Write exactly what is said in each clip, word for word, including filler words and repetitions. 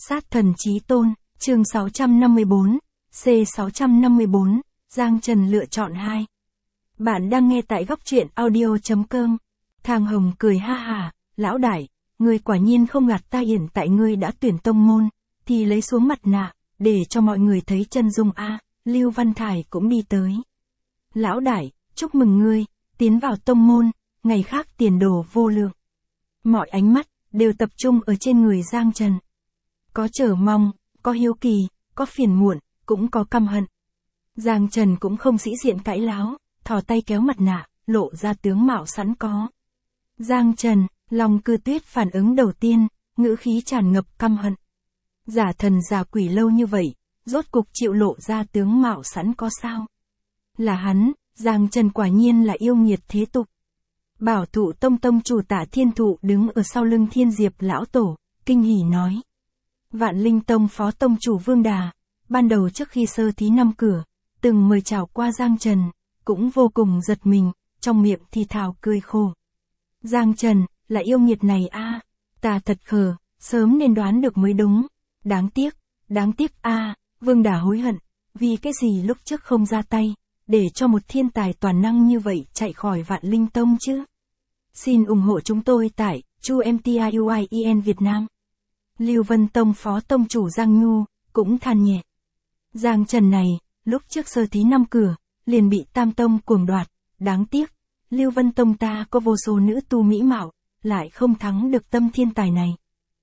Sát thần chí tôn, chương sáu trăm năm mươi bốn, C sáu trăm năm mươi bốn, Giang Trần lựa chọn hai. Bạn đang nghe tại góc truyện audio.com. Thang Hồng cười ha hà, lão đại, ngươi quả nhiên không gạt ta, hiện tại ngươi đã tuyển tông môn, thì lấy xuống mặt nạ, để cho mọi người thấy chân dung a. Lưu Văn Thải cũng đi tới. Lão đại, chúc mừng ngươi, tiến vào tông môn, ngày khác tiền đồ vô lượng. Mọi ánh mắt đều tập trung ở trên người Giang Trần. Có chờ mong, có hiếu kỳ, có phiền muộn, cũng có căm hận. Giang Trần cũng không sĩ diện cãi láo, thò tay kéo mặt nạ, lộ ra tướng mạo sẵn có. Giang Trần, Long Cư Tuyết phản ứng đầu tiên, ngữ khí tràn ngập căm hận. Giả thần giả quỷ lâu như vậy, rốt cục chịu lộ ra tướng mạo sẵn có sao? Là hắn, Giang Trần quả nhiên là yêu nghiệt thế tục. Bảo Thụ Tông tông chủ Tả Thiên Thụ đứng ở sau lưng Thiên Diệp lão tổ, kinh hỉ nói. Vạn Linh Tông phó tông chủ Vương Đà, ban đầu trước khi sơ thí năm cửa, từng mời chào qua Giang Trần, cũng vô cùng giật mình, trong miệng thì thào cười khổ. Giang Trần, là yêu nghiệt này a, ta thật khờ, sớm nên đoán được mới đúng. Đáng tiếc, đáng tiếc a, Vương Đà hối hận, vì cái gì lúc trước không ra tay, để cho một thiên tài toàn năng như vậy chạy khỏi Vạn Linh Tông chứ. Xin ủng hộ chúng tôi tại Chu em tê i u i e n Việt Nam. Lưu Vân Tông phó tông chủ Giang Nhu, cũng than nhẹ. Giang Trần này, lúc trước sơ thí năm cửa, liền bị Tam Tông cuồng đoạt, đáng tiếc, Lưu Vân Tông ta có vô số nữ tu mỹ mạo, lại không thắng được tâm thiên tài này.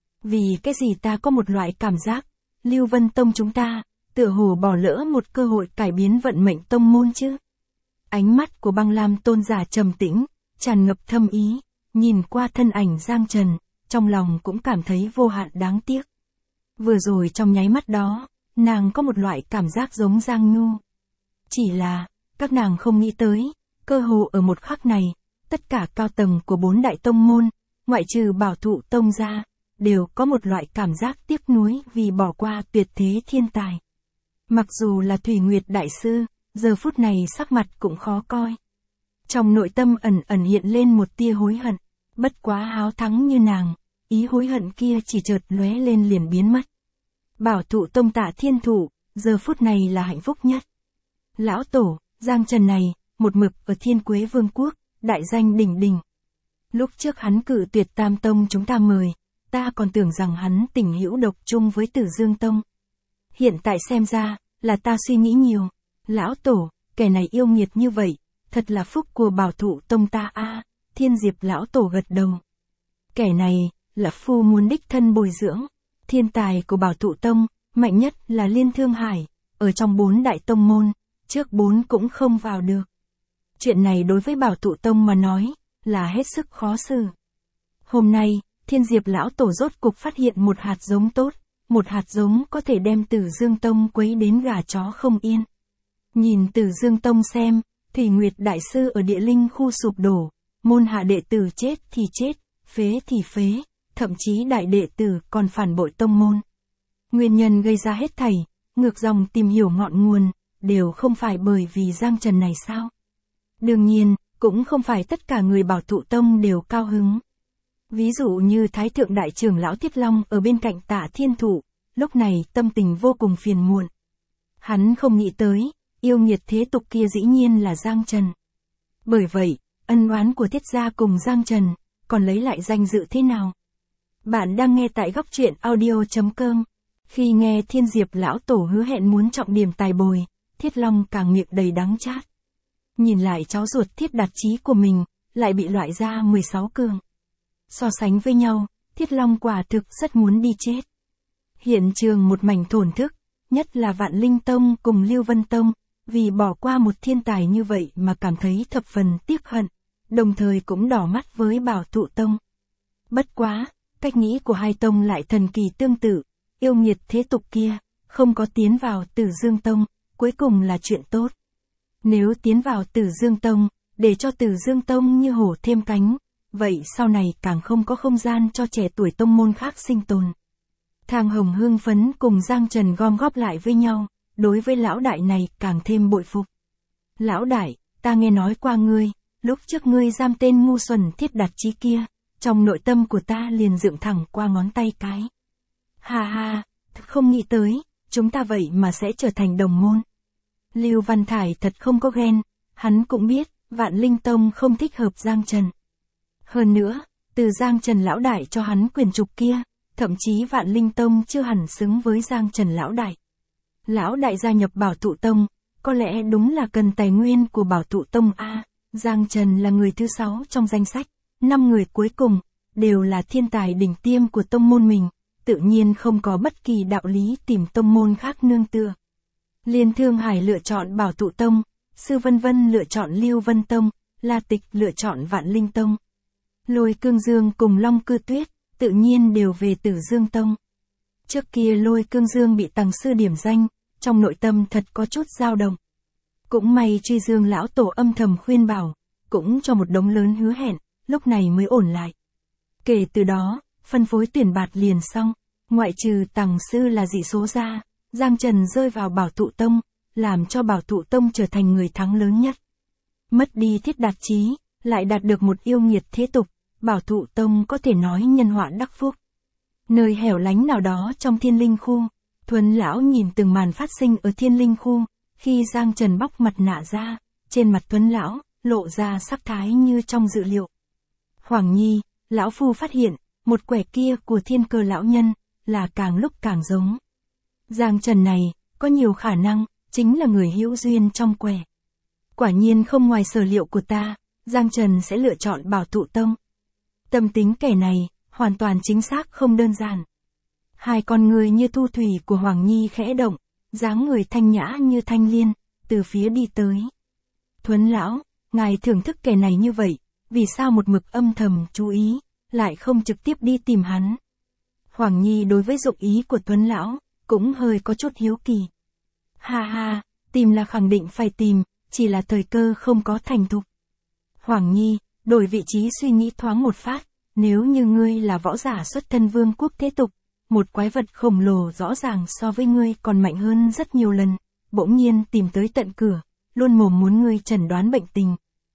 Vì cái gì ta có một loại cảm giác, Lưu Vân Tông chúng ta, tựa hồ bỏ lỡ một cơ hội cải biến vận mệnh tông môn chứ. Ánh mắt của Băng Lam tôn giả trầm tĩnh, tràn ngập thâm ý, nhìn qua thân ảnh Giang Trần, trong lòng cũng cảm thấy vô hạn đáng tiếc. Vừa rồi trong nháy mắt đó, nàng có một loại cảm giác giống Giang Nhu. Chỉ là, các nàng không nghĩ tới, cơ hồ ở một khắc này, tất cả cao tầng của bốn đại tông môn, ngoại trừ Bảo Thụ Tông ra, đều có một loại cảm giác tiếc nuối vì bỏ qua tuyệt thế thiên tài. Mặc dù là Thủy Nguyệt Đại Sư, giờ phút này sắc mặt cũng khó coi. Trong nội tâm ẩn ẩn hiện lên một tia hối hận, bất quá háo thắng như nàng, ý hối hận kia chỉ chợt lóe lên liền biến mất. Bảo Thụ Tông Tả Thiên Thụ, giờ phút này là hạnh phúc nhất. Lão Tổ, Giang Trần này, một mực ở Thiên Quế Vương Quốc, đại danh đỉnh đỉnh. Lúc trước hắn cự tuyệt Tam Tông chúng ta mời, ta còn tưởng rằng hắn tình hữu độc chung với Tử Dương Tông. Hiện tại xem ra, là ta suy nghĩ nhiều. Lão Tổ, kẻ này yêu nghiệt như vậy, thật là phúc của Bảo Thụ Tông ta a. Thiên Diệp lão tổ gật đầu. Kẻ này, là phu muốn đích thân bồi dưỡng. Thiên tài của Bảo Thụ Tông, mạnh nhất là Liên Thương Hải, ở trong bốn đại tông môn, trước bốn cũng không vào được. Chuyện này đối với Bảo Thụ Tông mà nói, là hết sức khó xử. Hôm nay, Thiên Diệp lão tổ rốt cục phát hiện một hạt giống tốt, một hạt giống có thể đem Tử Dương Tông quấy đến gà chó không yên. Nhìn Tử Dương Tông xem, Thủy Nguyệt Đại Sư ở địa linh khu sụp đổ, môn hạ đệ tử chết thì chết, phế thì phế, thậm chí đại đệ tử còn phản bội tông môn. Nguyên nhân gây ra hết thảy, ngược dòng tìm hiểu ngọn nguồn, đều không phải bởi vì Giang Trần này sao? Đương nhiên, cũng không phải tất cả người Bảo Thụ Tông đều cao hứng. Ví dụ như Thái Thượng Đại trưởng lão Thiết Long ở bên cạnh Tả Thiên Thụ, lúc này tâm tình vô cùng phiền muộn. Hắn không nghĩ tới, yêu nghiệt thế tục kia dĩ nhiên là Giang Trần. Bởi vậy, ân oán của Thiết gia cùng Giang Trần, còn lấy lại danh dự thế nào? Bạn đang nghe tại góc truyện audio.com. Khi nghe Thiên Diệp lão tổ hứa hẹn muốn trọng điểm tài bồi, Thiết Long càng miệng đầy đắng chát. Nhìn lại cháu ruột Thiết Đạt Chí của mình, lại bị loại ra mười sáu cường. So sánh với nhau, Thiết Long quả thực rất muốn đi chết. Hiện trường một mảnh thổn thức, nhất là Vạn Linh Tông cùng Lưu Vân Tông, vì bỏ qua một thiên tài như vậy mà cảm thấy thập phần tiếc hận, đồng thời cũng đỏ mắt với Bảo Thụ Tông. Bất quá, cách nghĩ của hai tông lại thần kỳ tương tự, yêu nghiệt thế tục kia, không có tiến vào Tử Dương Tông, cuối cùng là chuyện tốt. Nếu tiến vào Tử Dương Tông, để cho Tử Dương Tông như hổ thêm cánh, vậy sau này càng không có không gian cho trẻ tuổi tông môn khác sinh tồn. Thang Hồng hưng phấn cùng Giang Trần gom góp lại với nhau, đối với lão đại này càng thêm bội phục. Lão đại, ta nghe nói qua ngươi, lúc trước ngươi giam tên ngu xuẩn Thiết Đạt Chí kia, trong nội tâm của ta liền dựng thẳng qua ngón tay cái. Ha ha, không nghĩ tới, chúng ta vậy mà sẽ trở thành đồng môn. Lưu Văn Thải thật không có ghen, hắn cũng biết, Vạn Linh Tông không thích hợp Giang Trần. Hơn nữa, từ Giang Trần lão đại cho hắn quyền trục kia, thậm chí Vạn Linh Tông chưa hẳn xứng với Giang Trần lão đại. Lão đại gia nhập Bảo Tụ Tông, có lẽ đúng là cần tài nguyên của Bảo Tụ Tông a. Giang Trần là người thứ sáu trong danh sách, năm người cuối cùng, đều là thiên tài đỉnh tiêm của tông môn mình, tự nhiên không có bất kỳ đạo lý tìm tông môn khác nương tựa. Liên Thương Hải lựa chọn Bảo Tụ Tông, Sư Vân Vân lựa chọn Lưu Vân Tông, La Tịch lựa chọn Vạn Linh Tông. Lôi Cương Dương cùng Long Cư Tuyết, tự nhiên đều về Tử Dương Tông. Trước kia Lôi Cương Dương bị Tằng sư điểm danh, trong nội tâm thật có chút dao động. Cũng may Truy Dương lão tổ âm thầm khuyên bảo, cũng cho một đống lớn hứa hẹn, lúc này mới ổn lại. Kể từ đó, phân phối tuyển bạt liền xong, ngoại trừ Tằng sư là dị số ra, Giang Trần rơi vào Bảo Tụ Tông, làm cho Bảo Tụ Tông trở thành người thắng lớn nhất. Mất đi Thiết Đạt Chí, lại đạt được một yêu nghiệt thế tục, Bảo Tụ Tông có thể nói nhân họa đắc phúc. Nơi hẻo lánh nào đó trong Thiên Linh khu, Thuấn lão nhìn từng màn phát sinh ở Thiên Linh khu, khi Giang Trần bóc mặt nạ ra, trên mặt Thuấn lão lộ ra sắc thái như trong dự liệu. Hoàng Nhi, lão phu phát hiện, một quẻ kia của Thiên Cơ lão nhân là càng lúc càng giống. Giang Trần này, có nhiều khả năng, chính là người hữu duyên trong quẻ. Quả nhiên không ngoài sở liệu của ta, Giang Trần sẽ lựa chọn Bảo Tụ Tông. Tâm tính kẻ này, hoàn toàn chính xác không đơn giản. Hai con người như thu thủy của Hoàng Nhi khẽ động, dáng người thanh nhã như thanh liên, từ phía đi tới. Thuấn lão, ngài thưởng thức kẻ này như vậy, vì sao một mực âm thầm chú ý, lại không trực tiếp đi tìm hắn? Hoàng Nhi đối với dụng ý của Thuấn lão, cũng hơi có chút hiếu kỳ. Ha ha, tìm là khẳng định phải tìm, chỉ là thời cơ không có thành thục. Hoàng Nhi, đổi vị trí suy nghĩ thoáng một phát, nếu như ngươi là võ giả xuất thân vương quốc thế tục, một quái vật khổng lồ rõ ràng so với ngươi còn mạnh hơn rất nhiều lần, bỗng nhiên tìm tới tận cửa, luôn mồm muốn ngươi chẩn đoán bệnh tình.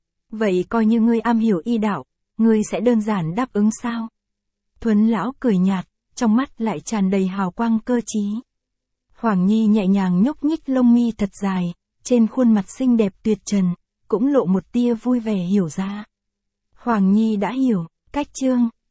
Vậy coi như ngươi am hiểu y đạo, ngươi sẽ đơn giản đáp ứng sao? Thuấn lão cười nhạt, trong mắt lại tràn đầy hào quang cơ trí. Hoàng Nhi nhẹ nhàng nhúc nhích lông mi thật dài, trên khuôn mặt xinh đẹp tuyệt trần, cũng lộ một tia vui vẻ hiểu ra. Hoàng Nhi đã hiểu, cách chương,